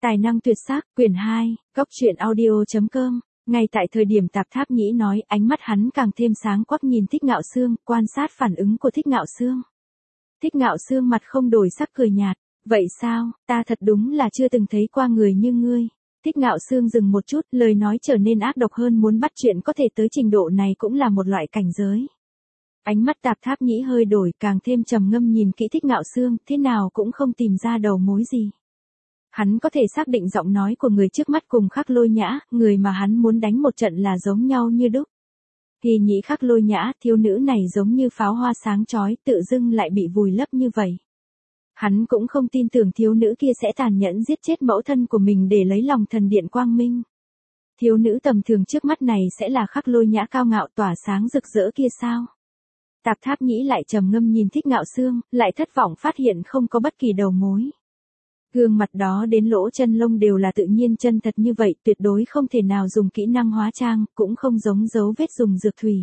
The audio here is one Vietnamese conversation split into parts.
Tài năng tuyệt sắc, quyển 2, góc truyện audio.com. Ngay tại thời điểm Tạp Tháp Nhĩ nói, ánh mắt hắn càng thêm sáng quắc nhìn Thích Ngạo Sương, quan sát phản ứng của Thích Ngạo Sương. Thích Ngạo Sương mặt không đổi sắc cười nhạt, vậy sao, ta thật đúng là chưa từng thấy qua người như ngươi. Thích Ngạo Sương dừng một chút, lời nói trở nên ác độc hơn, muốn bắt chuyện có thể tới trình độ này cũng là một loại cảnh giới. Ánh mắt Tạp Tháp Nhĩ hơi đổi, càng thêm trầm ngâm nhìn kỹ Thích Ngạo Sương, thế nào cũng không tìm ra đầu mối gì. Hắn có thể xác định giọng nói của người trước mắt cùng Khắc Lôi Nhã, người mà hắn muốn đánh một trận là giống nhau như đúc. Kỳ nhĩ Khắc Lôi Nhã, thiếu nữ này giống như pháo hoa sáng chói, tự dưng lại bị vùi lấp như vậy. Hắn cũng không tin tưởng thiếu nữ kia sẽ tàn nhẫn giết chết mẫu thân của mình để lấy lòng thần điện Quang Minh. Thiếu nữ tầm thường trước mắt này sẽ là Khắc Lôi Nhã cao ngạo tỏa sáng rực rỡ kia sao? Tạp Tháp Nhĩ lại trầm ngâm nhìn Thích Ngạo Sương, lại thất vọng phát hiện không có bất kỳ đầu mối. Gương mặt đó đến lỗ chân lông đều là tự nhiên chân thật như vậy, tuyệt đối không thể nào dùng kỹ năng hóa trang, cũng không giống dấu vết dùng dược thủy.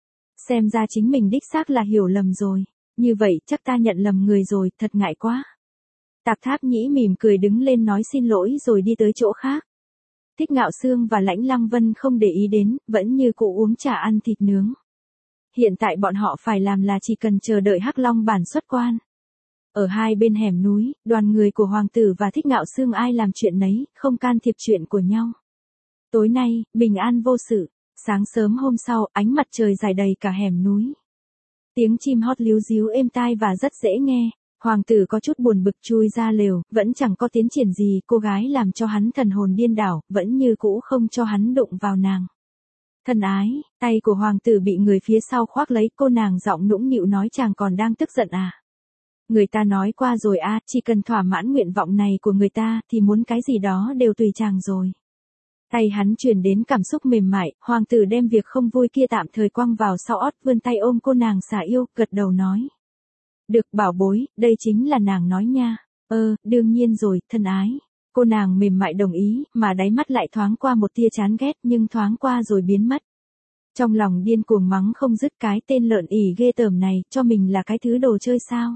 Xem ra chính mình đích xác là hiểu lầm rồi, như vậy chắc ta nhận lầm người rồi, thật ngại quá. Tạp Tháp Nhĩ mỉm cười đứng lên nói xin lỗi rồi đi tới chỗ khác. Thích Ngạo Sương và Lãnh Lăng Vân không để ý đến, vẫn như cũ uống trà ăn thịt nướng. Hiện tại bọn họ phải làm là chỉ cần chờ đợi Hắc Long bản xuất quan. Ở hai bên hẻm núi, đoàn người của Hoàng tử và Thích Ngạo Sương ai làm chuyện nấy, không can thiệp chuyện của nhau. Tối nay, bình an vô sự. Sáng sớm hôm sau, ánh mặt trời rải đầy cả hẻm núi. Tiếng chim hót líu ríu êm tai và rất dễ nghe. Hoàng tử có chút buồn bực chui ra lều, vẫn chẳng có tiến triển gì, cô gái làm cho hắn thần hồn điên đảo, vẫn như cũ không cho hắn đụng vào nàng. Thân ái, tay của hoàng tử bị người phía sau khoác lấy, cô nàng giọng nũng nịu nói chàng còn đang tức giận à. Người ta nói qua rồi à, chỉ cần thỏa mãn nguyện vọng này của người ta thì muốn cái gì đó đều tùy chàng rồi. Tay hắn truyền đến cảm xúc mềm mại, hoàng tử đem việc không vui kia tạm thời quăng vào sau ót, vươn tay ôm cô nàng xả yêu, gật đầu nói. Được bảo bối, đây chính là nàng nói nha. Đương nhiên rồi, thân ái. Cô nàng mềm mại đồng ý, mà đáy mắt lại thoáng qua một tia chán ghét nhưng thoáng qua rồi biến mất. Trong lòng điên cuồng mắng không dứt cái tên lợn ỉ ghê tởm này, cho mình là cái thứ đồ chơi sao.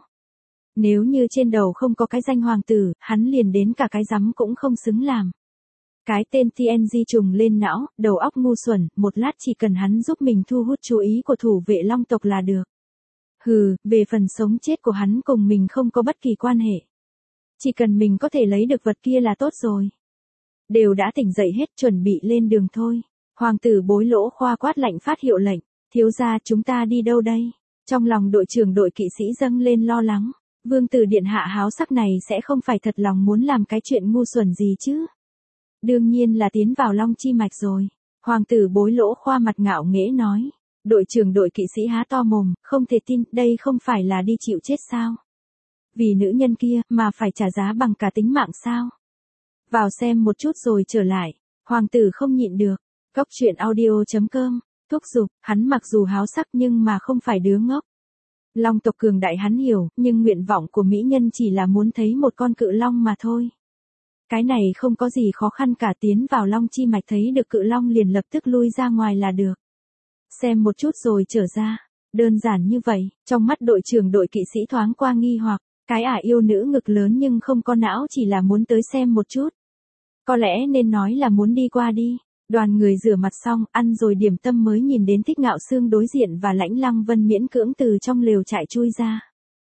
Nếu như trên đầu không có cái danh hoàng tử, hắn liền đến cả cái rắm cũng không xứng làm. Cái tên TNG trùng lên não, đầu óc ngu xuẩn, một lát chỉ cần hắn giúp mình thu hút chú ý của thủ vệ long tộc là được. Hừ, về phần sống chết của hắn cùng mình không có bất kỳ quan hệ. Chỉ cần mình có thể lấy được vật kia là tốt rồi. Đều đã tỉnh dậy hết, chuẩn bị lên đường thôi. Hoàng tử Bối Lỗ Khoa quát lạnh phát hiệu lệnh. Thiếu gia, chúng ta đi đâu đây? Trong lòng đội trưởng đội kỵ sĩ dâng lên lo lắng. Vương tử điện hạ háo sắc này sẽ không phải thật lòng muốn làm cái chuyện ngu xuẩn gì chứ? Đương nhiên là tiến vào Long Chi Mạch rồi. Hoàng tử Bối Lỗ Khoa mặt ngạo nghễ nói. Đội trưởng đội kỵ sĩ há to mồm, không thể tin, đây không phải là đi chịu chết sao? Vì nữ nhân kia, mà phải trả giá bằng cả tính mạng sao? Vào xem một chút rồi trở lại. Hoàng tử không nhịn được. Góc truyện audio.com. Thúc giục, hắn mặc dù háo sắc nhưng mà không phải đứa ngốc. Long tộc cường đại hắn hiểu, nhưng nguyện vọng của mỹ nhân chỉ là muốn thấy một con cự long mà thôi. Cái này không có gì khó khăn cả, tiến vào Long Chi Mạch thấy được cự long liền lập tức lui ra ngoài là được. Xem một chút rồi trở ra. Đơn giản như vậy, trong mắt đội trưởng đội kỵ sĩ thoáng qua nghi hoặc, cái yêu nữ ngực lớn nhưng không có não chỉ là muốn tới xem một chút. Có lẽ nên nói là muốn đi qua đi. Đoàn người rửa mặt xong, ăn rồi điểm tâm mới nhìn đến Thích Ngạo Sương đối diện và Lãnh Lăng Vân miễn cưỡng từ trong lều trại chui ra.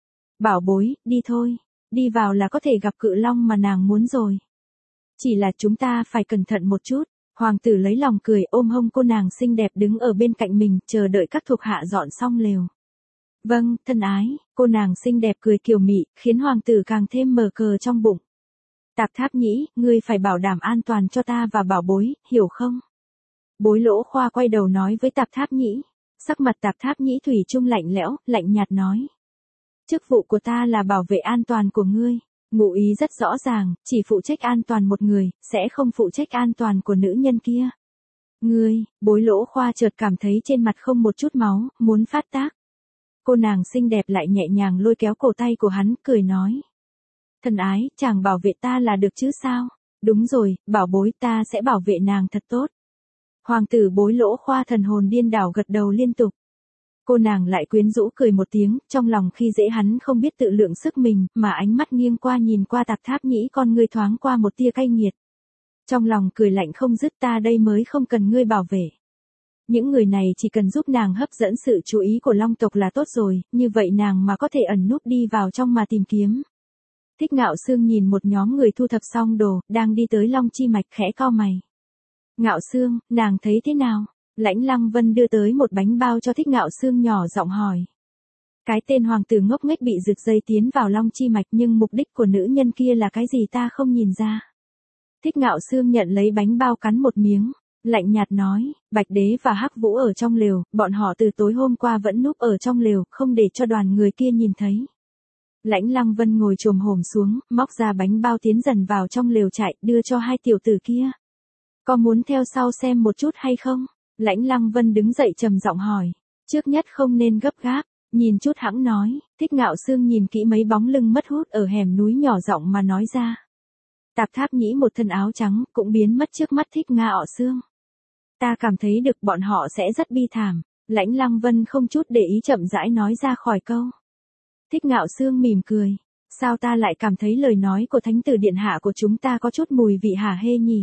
Bảo bối, đi thôi. Đi vào là có thể gặp cự long mà nàng muốn rồi. Chỉ là chúng ta phải cẩn thận một chút. Hoàng tử lấy lòng cười ôm hông cô nàng xinh đẹp đứng ở bên cạnh mình, chờ đợi các thuộc hạ dọn xong lều. Vâng, thân ái, cô nàng xinh đẹp cười kiều mị, khiến hoàng tử càng thêm mờ cờ trong bụng. Tạp Tháp Nhĩ, ngươi phải bảo đảm an toàn cho ta và bảo bối, hiểu không? Bối Lỗ Khoa quay đầu nói với Tạp Tháp Nhĩ. Sắc mặt Tạp Tháp Nhĩ thủy chung lạnh lẽo, lạnh nhạt nói. Chức vụ của ta là bảo vệ an toàn của ngươi. Ngụ ý rất rõ ràng, chỉ phụ trách an toàn một người, sẽ không phụ trách an toàn của nữ nhân kia. Ngươi, Bối Lỗ Khoa chợt cảm thấy trên mặt không một chút máu, muốn phát tác. Cô nàng xinh đẹp lại nhẹ nhàng lôi kéo cổ tay của hắn, cười nói. Thân ái, chàng bảo vệ ta là được chứ sao? Đúng rồi, bảo bối, ta sẽ bảo vệ nàng thật tốt. Hoàng tử Bối Lỗ Khoa thần hồn điên đảo gật đầu liên tục. Cô nàng lại quyến rũ cười một tiếng, trong lòng khi dễ hắn không biết tự lượng sức mình, mà ánh mắt nghiêng qua nhìn qua Tạp Tháp Nhĩ, con ngươi thoáng qua một tia cay nghiệt. Trong lòng cười lạnh không dứt, ta đây mới không cần ngươi bảo vệ. Những người này chỉ cần giúp nàng hấp dẫn sự chú ý của Long tộc là tốt rồi, như vậy nàng mà có thể ẩn núp đi vào trong mà tìm kiếm. Thích Ngạo Sương nhìn một nhóm người thu thập xong đồ, đang đi tới Long Chi Mạch, khẽ cau mày. Ngạo Sương, nàng thấy thế nào? Lãnh Lăng Vân đưa tới một bánh bao cho Thích Ngạo Sương, nhỏ giọng hỏi. Cái tên hoàng tử ngốc nghếch bị rực dây tiến vào Long Chi Mạch, nhưng mục đích của nữ nhân kia là cái gì ta không nhìn ra. Thích Ngạo Sương nhận lấy bánh bao cắn một miếng, lạnh nhạt nói, Bạch Đế và Hắc Vũ ở trong lều, bọn họ từ tối hôm qua vẫn núp ở trong lều, không để cho đoàn người kia nhìn thấy. Lãnh Lăng Vân ngồi chồm hổm xuống, móc ra bánh bao tiến dần vào trong lều chạy, đưa cho hai tiểu tử kia. Có muốn theo sau xem một chút hay không? Lãnh Lăng Vân đứng dậy trầm giọng hỏi. Trước nhất không nên gấp gáp, nhìn chút hãng nói. Thích Ngạo Sương nhìn kỹ mấy bóng lưng mất hút ở hẻm núi, nhỏ giọng mà nói ra. Tạp Tháp Nhĩ một thân áo trắng, cũng biến mất trước mắt Thích Ngạo Sương. Ta cảm thấy được bọn họ sẽ rất bi thảm. Lãnh Lăng Vân không chút để ý chậm rãi nói ra khỏi câu. Thích Ngạo Sương mỉm cười. Sao ta lại cảm thấy lời nói của Thánh tử điện hạ của chúng ta có chút mùi vị hả hê nhỉ?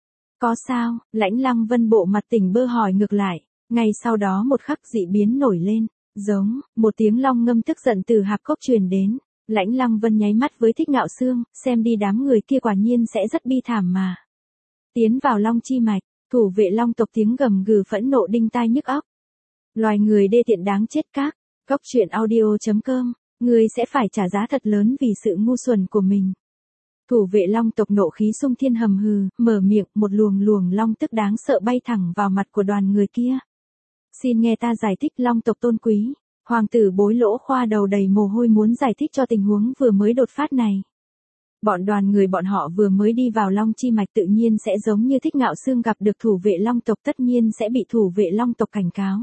Có sao? Lãnh Lăng Vân bộ mặt tỉnh bơ hỏi ngược lại. Ngay sau đó một khắc dị biến nổi lên. Giống, một tiếng long ngâm tức giận từ hạp cốc truyền đến. Lãnh Lăng Vân nháy mắt với Thích Ngạo Sương, xem đi đám người kia quả nhiên sẽ rất bi thảm mà. Tiến vào Long Chi Mạch, thủ vệ Long tộc tiếng gầm gừ phẫn nộ đinh tai nhức óc. Loài người đê tiện đáng chết các. Cốc truyện audio.com, ngươi sẽ phải trả giá thật lớn vì sự ngu xuẩn của mình. Thủ vệ Long tộc nộ khí xung thiên hầm hừ, mở miệng, một luồng luồng long tức đáng sợ bay thẳng vào mặt của đoàn người kia. Xin nghe ta giải thích. Long tộc tôn quý. Hoàng tử Bối Lỗ khoa đầu đầy mồ hôi muốn giải thích cho tình huống vừa mới đột phát này. Đoàn người bọn họ vừa mới đi vào Long Chi Mạch, tự nhiên sẽ giống như Thích Ngạo Sương gặp được thủ vệ Long tộc, tất nhiên sẽ bị thủ vệ Long tộc cảnh cáo.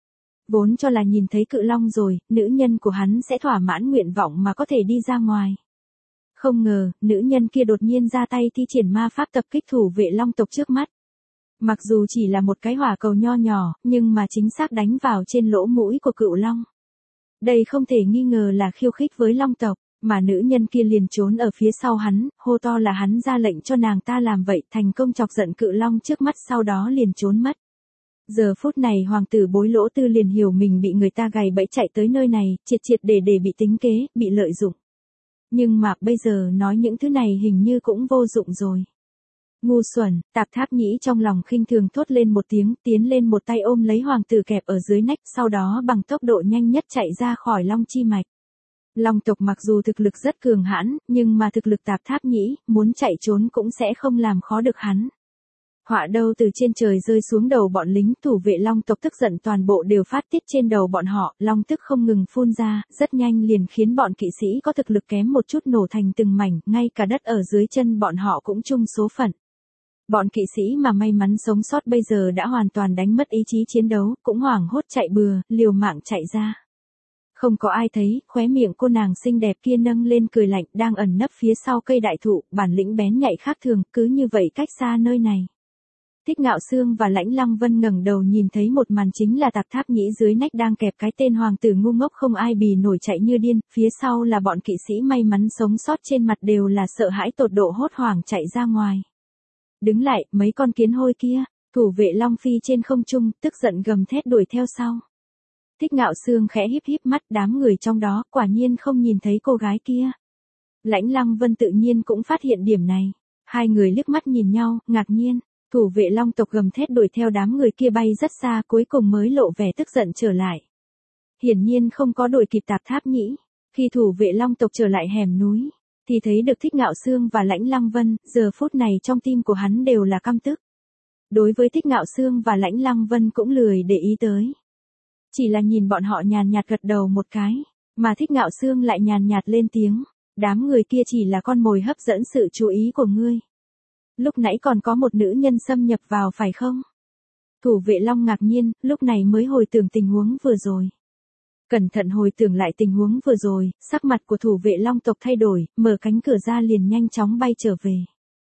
Vốn cho là nhìn thấy cự long rồi, nữ nhân của hắn sẽ thỏa mãn nguyện vọng mà có thể đi ra ngoài. Không ngờ, nữ nhân kia đột nhiên ra tay thi triển ma pháp tập kích thủ vệ Long tộc trước mắt. Mặc dù chỉ là một cái hỏa cầu nho nhỏ, nhưng mà chính xác đánh vào trên lỗ mũi của cự long. Đây không thể nghi ngờ là khiêu khích với Long tộc, mà nữ nhân kia liền trốn ở phía sau hắn, hô to là hắn ra lệnh cho nàng ta làm vậy, thành công chọc giận cự long trước mắt, sau đó liền trốn mất. Giờ phút này hoàng tử Bối Lỗ Tư liền hiểu mình bị người ta gài bẫy chạy tới nơi này, triệt để bị tính kế, bị lợi dụng. Nhưng mà bây giờ nói những thứ này hình như cũng vô dụng rồi. Ngu xuẩn. Tạp Tháp Nhĩ trong lòng khinh thường thốt lên một tiếng, tiến lên một tay ôm lấy hoàng tử kẹp ở dưới nách, sau đó bằng tốc độ nhanh nhất chạy ra khỏi Long Chi Mạch. Long tộc mặc dù thực lực rất cường hãn, nhưng mà thực lực Tạp Tháp Nhĩ, muốn chạy trốn cũng sẽ không làm khó được hắn. Họa đâu từ trên trời rơi xuống đầu bọn lính thủ vệ Long tộc, tức giận toàn bộ đều phát tiết trên đầu bọn họ, long tức không ngừng phun ra, rất nhanh liền khiến bọn kỵ sĩ có thực lực kém một chút nổ thành từng mảnh, ngay cả đất ở dưới chân bọn họ cũng chung số phận. Bọn kỵ sĩ mà may mắn sống sót bây giờ đã hoàn toàn đánh mất ý chí chiến đấu, cũng hoảng hốt chạy bừa, liều mạng chạy ra. Không có ai thấy, khóe miệng cô nàng xinh đẹp kia nâng lên cười lạnh, đang ẩn nấp phía sau cây đại thụ, bản lĩnh bén nhạy khác thường, cứ như vậy cách xa nơi này. Thích Ngạo Sương và Lãnh Lăng Vân ngẩng đầu nhìn thấy một màn, chính là Tạp Tháp Nhĩ dưới nách đang kẹp cái tên hoàng tử ngu ngốc không ai bì nổi chạy như điên, phía sau là bọn kỵ sĩ may mắn sống sót, trên mặt đều là sợ hãi tột độ, hốt hoảng chạy ra ngoài. Đứng lại, mấy con kiến hôi kia. Thủ vệ Long Phi trên không trung, tức giận gầm thét đuổi theo sau. Thích Ngạo Sương khẽ híp híp mắt, đám người trong đó quả nhiên không nhìn thấy cô gái kia. Lãnh Lăng Vân tự nhiên cũng phát hiện điểm này. Hai người liếc mắt nhìn nhau, ngạc nhiên. Thủ vệ Long tộc gầm thét đuổi theo đám người kia bay rất xa, cuối cùng mới lộ vẻ tức giận trở lại. Hiển nhiên không có đuổi kịp Tạp Tháp Nhĩ. Khi thủ vệ Long tộc trở lại hẻm núi, thì thấy được Thích Ngạo Sương và Lãnh Lăng Vân, giờ phút này trong tim của hắn đều là căm tức. Đối với Thích Ngạo Sương và Lãnh Lăng Vân cũng lười để ý tới. Chỉ là nhìn bọn họ nhàn nhạt gật đầu một cái, mà Thích Ngạo Sương lại nhàn nhạt lên tiếng. Đám người kia chỉ là con mồi hấp dẫn sự chú ý của ngươi. Lúc nãy còn có một nữ nhân xâm nhập vào phải không? Thủ vệ Long ngạc nhiên, lúc này mới hồi tưởng tình huống vừa rồi. Cẩn thận hồi tưởng lại tình huống vừa rồi, sắc mặt của thủ vệ Long tộc thay đổi, mở cánh cửa ra liền nhanh chóng bay trở về.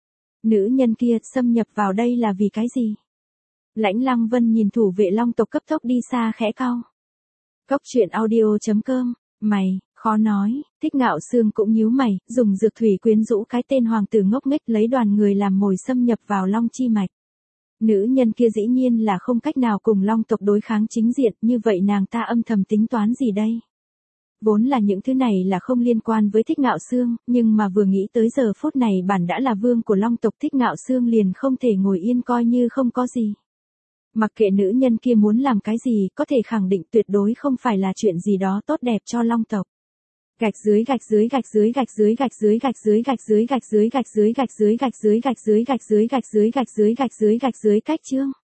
Nữ nhân kia xâm nhập vào đây là vì cái gì? Lãnh Lăng Vân nhìn thủ vệ Long tộc cấp tốc đi xa khẽ cau. Cốc truyện audio.com, mày, khó nói, Thích Ngạo Sương cũng nhíu mày, dùng dược thủy quyến rũ cái tên hoàng tử ngốc nghếch lấy đoàn người làm mồi xâm nhập vào Long Chi Mạch. Nữ nhân kia dĩ nhiên là không cách nào cùng Long tộc đối kháng chính diện, như vậy nàng ta âm thầm tính toán gì đây? Vốn là những thứ này là không liên quan với Thích Ngạo Sương, nhưng mà vừa nghĩ tới giờ phút này bản đã là vương của Long tộc, Thích Ngạo Sương liền không thể ngồi yên coi như không có gì. Mặc kệ nữ nhân kia muốn làm cái gì, có thể khẳng định tuyệt đối không phải là chuyện gì đó tốt đẹp cho Long tộc. Gạch dưới gạch dưới gạch dưới gạch dưới gạch dưới gạch dưới gạch dưới gạch dưới gạch dưới gạch dưới gạch dưới gạch dưới gạch dưới gạch dưới gạch dưới gạch dưới cách chương.